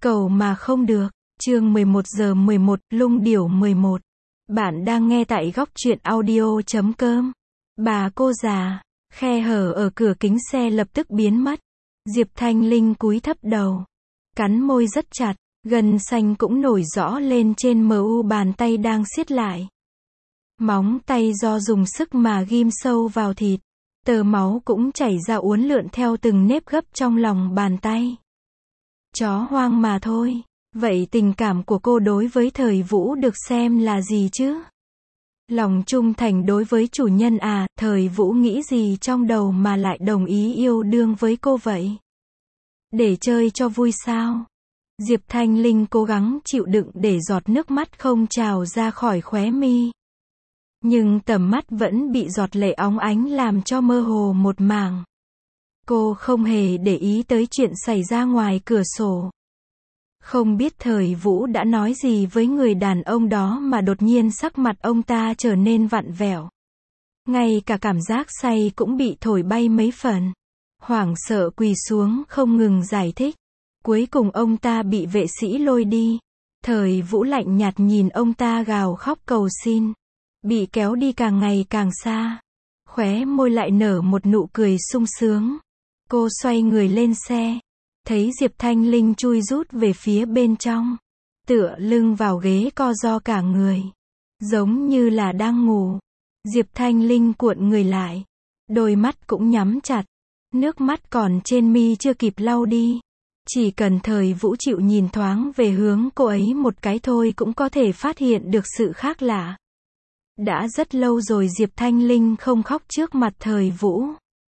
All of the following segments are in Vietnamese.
Cầu mà không được. Chương 11 giờ 11, Lung Điểu 11. Bạn đang nghe tại góc truyện audio.com. Bà cô già, khe hở ở cửa kính xe lập tức biến mất. Diệp Thanh Linh cúi thấp đầu, cắn môi rất chặt, gân xanh cũng nổi rõ lên trên mu bàn tay đang siết lại. Móng tay do dùng sức mà ghim sâu vào thịt, tơ máu cũng chảy ra uốn lượn theo từng nếp gấp trong lòng bàn tay. Chó hoang mà thôi. Vậy tình cảm của cô đối với Thời Vũ được xem là gì chứ? Lòng trung thành đối với chủ nhân à, Thời Vũ nghĩ gì trong đầu mà lại đồng ý yêu đương với cô vậy? Để chơi cho vui sao? Diệp Thanh Linh cố gắng chịu đựng để giọt nước mắt không trào ra khỏi khóe mi. Nhưng tầm mắt vẫn bị giọt lệ óng ánh làm cho mơ hồ một mảng. Cô không hề để ý tới chuyện xảy ra ngoài cửa sổ. Không biết Thời Vũ đã nói gì với người đàn ông đó mà đột nhiên sắc mặt ông ta trở nên vặn vẹo. Ngay cả cảm giác say cũng bị thổi bay mấy phần. Hoảng sợ quỳ xuống không ngừng giải thích. Cuối cùng ông ta bị vệ sĩ lôi đi. Thời Vũ lạnh nhạt nhìn ông ta gào khóc cầu xin. Bị kéo đi càng ngày càng xa. Khóe môi lại nở một nụ cười sung sướng. Cô xoay người lên xe. Thấy Diệp Thanh Linh chui rút về phía bên trong. Tựa lưng vào ghế co ro cả người. Giống như là đang ngủ. Diệp Thanh Linh cuộn người lại. Đôi mắt cũng nhắm chặt. Nước mắt còn trên mi chưa kịp lau đi. Chỉ cần Thời Vũ chịu nhìn thoáng về hướng cô ấy một cái thôi cũng có thể phát hiện được sự khác lạ. Đã rất lâu rồi Diệp Thanh Linh không khóc trước mặt Thời Vũ.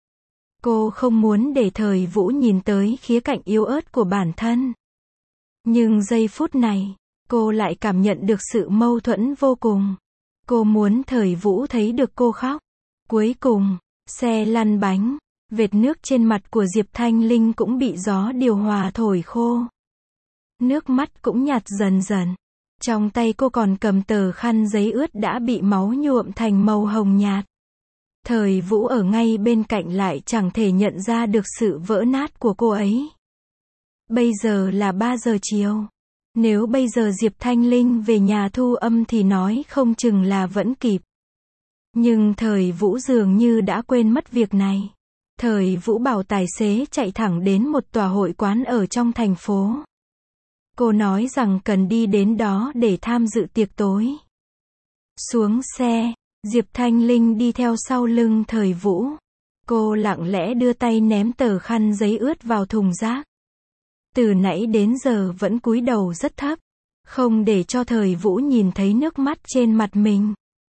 Cô không muốn để Thời Vũ nhìn tới khía cạnh yếu ớt của bản thân. Nhưng giây phút này, cô lại cảm nhận được sự mâu thuẫn vô cùng. Cô muốn Thời Vũ thấy được cô khóc. Cuối cùng, xe lăn bánh, vệt nước trên mặt của Diệp Thanh Linh cũng bị gió điều hòa thổi khô. Nước mắt cũng nhạt dần dần. Trong tay cô còn cầm tờ khăn giấy ướt đã bị máu nhuộm thành màu hồng nhạt. Thời Vũ ở ngay bên cạnh lại chẳng thể nhận ra được sự vỡ nát của cô ấy. Bây giờ là 3 giờ chiều. Nếu bây giờ Diệp Thanh Linh về nhà thu âm thì nói không chừng là vẫn kịp. Nhưng Thời Vũ dường như đã quên mất việc này. Thời Vũ bảo tài xế chạy thẳng đến một tòa hội quán ở trong thành phố. Cô nói rằng cần đi đến đó để tham dự tiệc tối. Xuống xe, Diệp Thanh Linh đi theo sau lưng Thời Vũ. Cô lặng lẽ đưa tay ném tờ khăn giấy ướt vào thùng rác. Từ nãy đến giờ vẫn cúi đầu rất thấp, không để cho Thời Vũ nhìn thấy nước mắt trên mặt mình.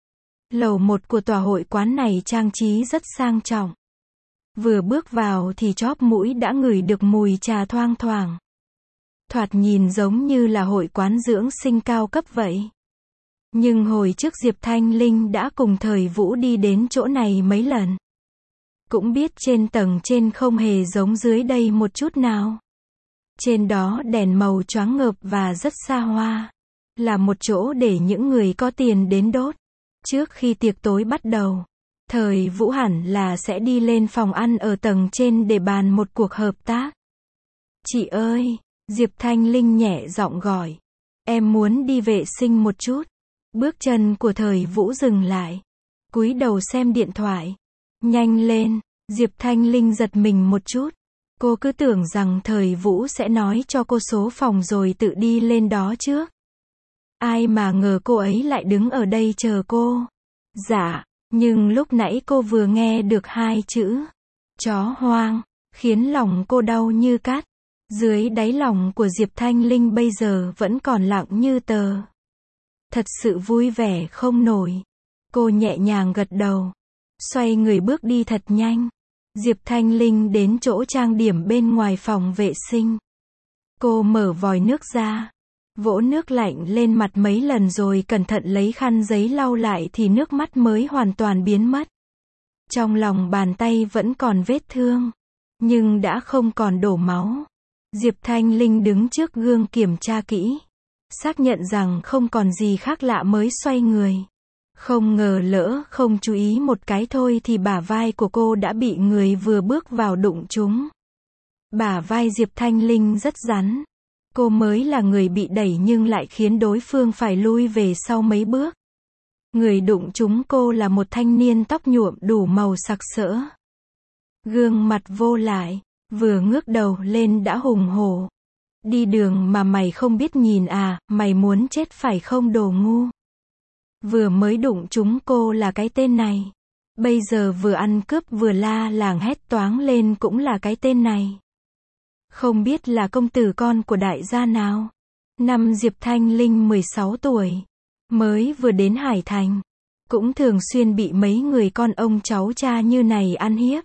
Lầu 1 của tòa hội quán này trang trí rất sang trọng. Vừa bước vào thì chóp mũi đã ngửi được mùi trà thoang thoảng. Thoạt nhìn giống như là hội quán dưỡng sinh cao cấp vậy. Nhưng hồi trước Diệp Thanh Linh đã cùng Thời Vũ đi đến chỗ này mấy lần. Cũng biết trên tầng trên không hề giống dưới đây một chút nào. Trên đó đèn màu choáng ngợp và rất xa hoa. Là một chỗ để những người có tiền đến đốt. Trước khi tiệc tối bắt đầu, Thời Vũ hẳn là sẽ đi lên phòng ăn ở tầng trên để bàn một cuộc hợp tác. Chị ơi, Diệp Thanh Linh nhẹ giọng gọi. Em muốn đi vệ sinh một chút. Bước chân của Thời Vũ dừng lại. Cúi đầu xem điện thoại. Nhanh lên, Diệp Thanh Linh giật mình một chút. Cô cứ tưởng rằng Thời Vũ sẽ nói cho cô số phòng rồi tự đi lên đó trước. Ai mà ngờ cô ấy lại đứng ở đây chờ cô. Dạ, nhưng lúc nãy cô vừa nghe được 2 chữ chó hoang, khiến lòng cô đau như cắt. Dưới đáy lòng của Diệp Thanh Linh bây giờ vẫn còn lặng như tờ. Thật sự vui vẻ không nổi. Cô nhẹ nhàng gật đầu. Xoay người bước đi thật nhanh. Diệp Thanh Linh đến chỗ trang điểm bên ngoài phòng vệ sinh. Cô mở vòi nước ra. Vỗ nước lạnh lên mặt mấy lần rồi cẩn thận lấy khăn giấy lau lại thì nước mắt mới hoàn toàn biến mất. Trong lòng bàn tay vẫn còn vết thương. Nhưng đã không còn đổ máu. Diệp Thanh Linh đứng trước gương kiểm tra kỹ. Xác nhận rằng không còn gì khác lạ mới xoay người. Không ngờ lỡ không chú ý một cái thôi thì bả vai của cô đã bị người vừa bước vào đụng trúng. Bả vai Diệp Thanh Linh rất rắn. Cô mới là người bị đẩy nhưng lại khiến đối phương phải lui về sau mấy bước. Người đụng trúng cô là một thanh niên tóc nhuộm đủ màu sặc sỡ. Gương mặt vô lại, vừa ngước đầu lên đã hùng hổ. Đi đường mà mày không biết nhìn à, mày muốn chết phải không đồ ngu. Vừa mới đụng trúng cô là cái tên này. Bây giờ vừa ăn cướp vừa la làng hét toáng lên cũng là cái tên này. Không biết là công tử con của đại gia nào. Năm Diệp Thanh Linh 16 tuổi. Mới vừa đến Hải Thành. Cũng thường xuyên bị mấy người con ông cháu cha như này ăn hiếp.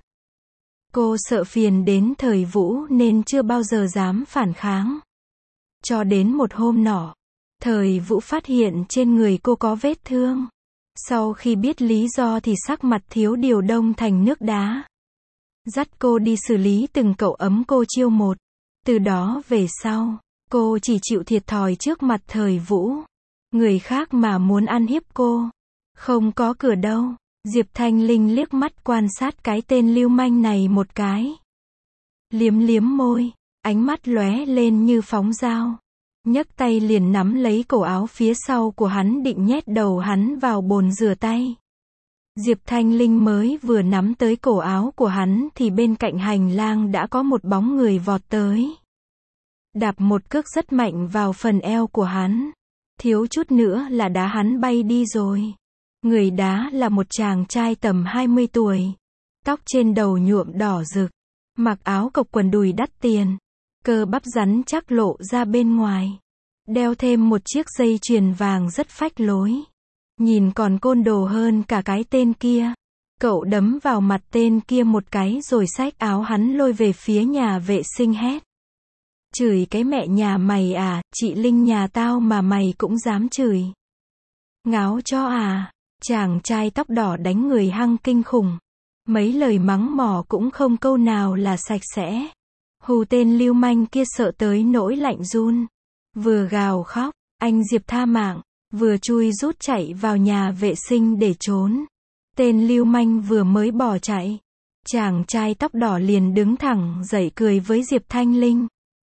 Cô sợ phiền đến Thời Vũ nên chưa bao giờ dám phản kháng. Cho đến một hôm nọ, Thời Vũ phát hiện trên người cô có vết thương. Sau khi biết lý do thì sắc mặt thiếu điều đông thành nước đá. Dắt cô đi xử lý từng cậu ấm cô chiêu một. Từ đó về sau, cô chỉ chịu thiệt thòi trước mặt Thời Vũ. Người khác mà muốn ăn hiếp cô, không có cửa đâu. Diệp Thanh Linh liếc mắt quan sát cái tên lưu manh này một cái. Liếm liếm môi, ánh mắt lóe lên như phóng dao. Nhấc tay liền nắm lấy cổ áo phía sau của hắn định nhét đầu hắn vào bồn rửa tay. Diệp Thanh Linh mới vừa nắm tới cổ áo của hắn thì bên cạnh hành lang đã có một bóng người vọt tới. Đạp một cước rất mạnh vào phần eo của hắn. Thiếu chút nữa là đá hắn bay đi rồi. Người đá là một chàng trai tầm 20 tuổi. Tóc trên đầu nhuộm đỏ rực. Mặc áo cộc quần đùi đắt tiền. Cơ bắp rắn chắc lộ ra bên ngoài. Đeo thêm một chiếc dây chuyền vàng rất phách lối. Nhìn còn côn đồ hơn cả cái tên kia. Cậu đấm vào mặt tên kia một cái rồi xách áo hắn lôi về phía nhà vệ sinh hét. Chửi cái mẹ nhà mày à, chị Linh nhà tao mà mày cũng dám chửi. Ngáo cho à, chàng trai tóc đỏ đánh người hăng kinh khủng. Mấy lời mắng mỏ cũng không câu nào là sạch sẽ. Hù tên lưu manh kia sợ tới nỗi lạnh run. Vừa gào khóc, anh Diệp tha mạng, vừa chui rút chạy vào nhà vệ sinh để trốn. Tên lưu manh vừa mới bỏ chạy. Chàng trai tóc đỏ liền đứng thẳng dậy cười với Diệp Thanh Linh.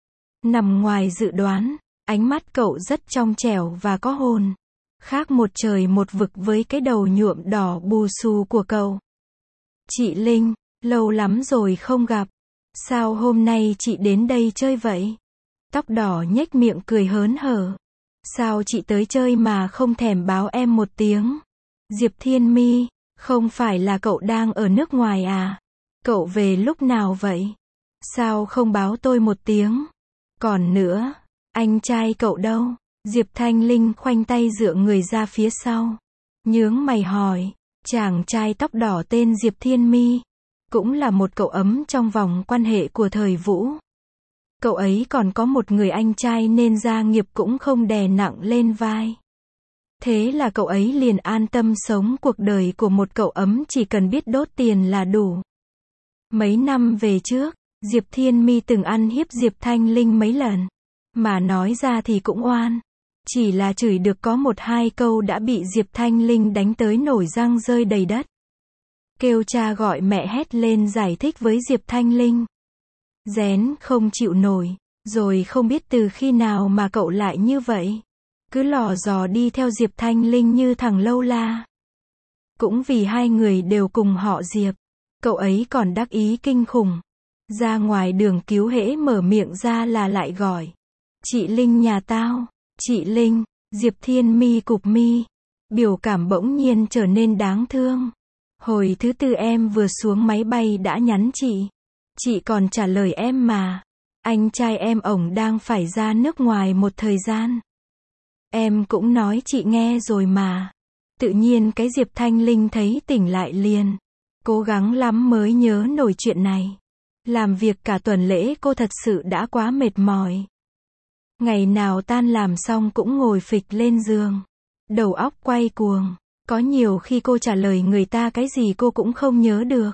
Nằm ngoài dự đoán, ánh mắt cậu rất trong trẻo và có hồn. Khác một trời một vực với cái đầu nhuộm đỏ bù xù của cậu. Chị Linh, lâu lắm rồi không gặp. Sao hôm nay chị đến đây chơi vậy? Tóc đỏ nhếch miệng cười hớn hở. Sao chị tới chơi mà không thèm báo em một tiếng? Diệp Thiên Mi, không phải là cậu đang ở nước ngoài à? Cậu về lúc nào vậy? Sao không báo tôi một tiếng? Còn nữa, anh trai cậu đâu? Diệp Thanh Linh khoanh tay dựa người ra phía sau. Nhướng mày hỏi, chàng trai tóc đỏ tên Diệp Thiên Mi. Cũng là một cậu ấm trong vòng quan hệ của Thời Vũ. Cậu ấy còn có một người anh trai nên gia nghiệp cũng không đè nặng lên vai. Thế là cậu ấy liền an tâm sống cuộc đời của một cậu ấm chỉ cần biết đốt tiền là đủ. Mấy năm về trước, Diệp Thiên Mi từng ăn hiếp Diệp Thanh Linh mấy lần. Mà nói ra thì cũng oan. Chỉ là chửi được có một hai câu đã bị Diệp Thanh Linh đánh tới nổi răng rơi đầy đất. Kêu cha gọi mẹ hét lên giải thích với Diệp Thanh Linh. Rén không chịu nổi, rồi không biết từ khi nào mà cậu lại như vậy. Cứ lò dò đi theo Diệp Thanh Linh như thằng lâu la. Cũng vì hai người đều cùng họ Diệp, cậu ấy còn đắc ý kinh khủng. Ra ngoài đường cứu hễ mở miệng ra là lại gọi. Chị Linh nhà tao, chị Linh, Diệp Thiên Mi cụp mi. Biểu cảm bỗng nhiên trở nên đáng thương. Hồi thứ tư em vừa xuống máy bay đã nhắn chị. Chị còn trả lời em mà. Anh trai em ổng đang phải ra nước ngoài một thời gian. Em cũng nói chị nghe rồi mà. Tự nhiên cái Diệp Thanh Linh thấy tỉnh lại liền. Cố gắng lắm mới nhớ nổi chuyện này. Làm việc cả tuần lễ cô thật sự đã quá mệt mỏi. Ngày nào tan làm xong cũng ngồi phịch lên giường. Đầu óc quay cuồng. Có nhiều khi cô trả lời người ta cái gì cô cũng không nhớ được.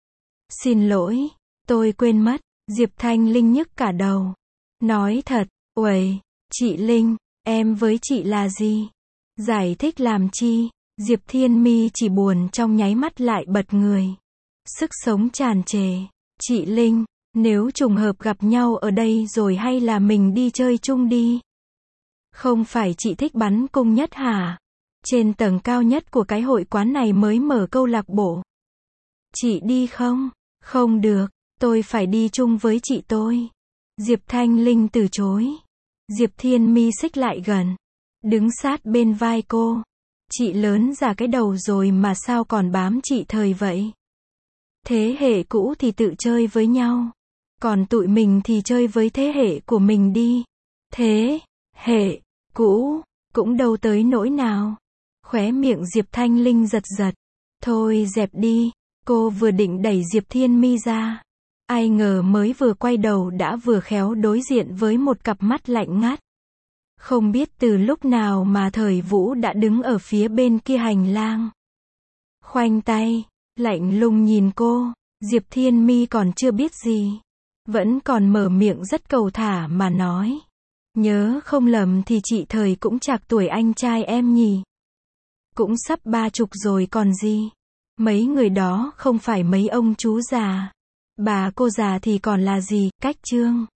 Xin lỗi, tôi quên mất. Diệp Thanh Linh nhức cả đầu. Nói thật, uầy, chị Linh, em với chị là gì? Giải thích làm chi? Diệp Thiên Mi chỉ buồn trong nháy mắt lại bật người. Sức sống tràn trề. Chị Linh, Nếu trùng hợp gặp nhau ở đây rồi hay là mình đi chơi chung đi. Không phải chị thích bắn cung nhất hả? Trên tầng cao nhất của cái hội quán này mới mở câu lạc bộ. Chị đi không? Không được, tôi phải đi chung với chị tôi. Diệp Thanh Linh từ chối. Diệp Thiên Mi xích lại gần, đứng sát bên vai cô. Chị lớn già cái đầu rồi mà sao còn bám chị thời vậy? Thế hệ cũ thì tự chơi với nhau. Còn tụi mình thì chơi với thế hệ của mình đi. Thế hệ cũ cũng đâu tới nỗi nào. Khóe miệng Diệp Thanh Linh giật giật. Thôi dẹp đi. Cô vừa định đẩy Diệp Thiên Mi ra. Ai ngờ mới vừa quay đầu đã vừa khéo đối diện với một cặp mắt lạnh ngắt. Không biết từ lúc nào mà Thời Vũ đã đứng ở phía bên kia hành lang. Khoanh tay, lạnh lùng nhìn cô. Diệp Thiên Mi còn chưa biết gì. Vẫn còn mở miệng rất cầu thả mà nói. Nhớ không lầm thì chị Thời cũng trạc tuổi anh trai em nhỉ. Cũng sắp 30 rồi còn gì. Mấy người đó không phải mấy ông chú già. Bà cô già thì còn là gì, cách chương.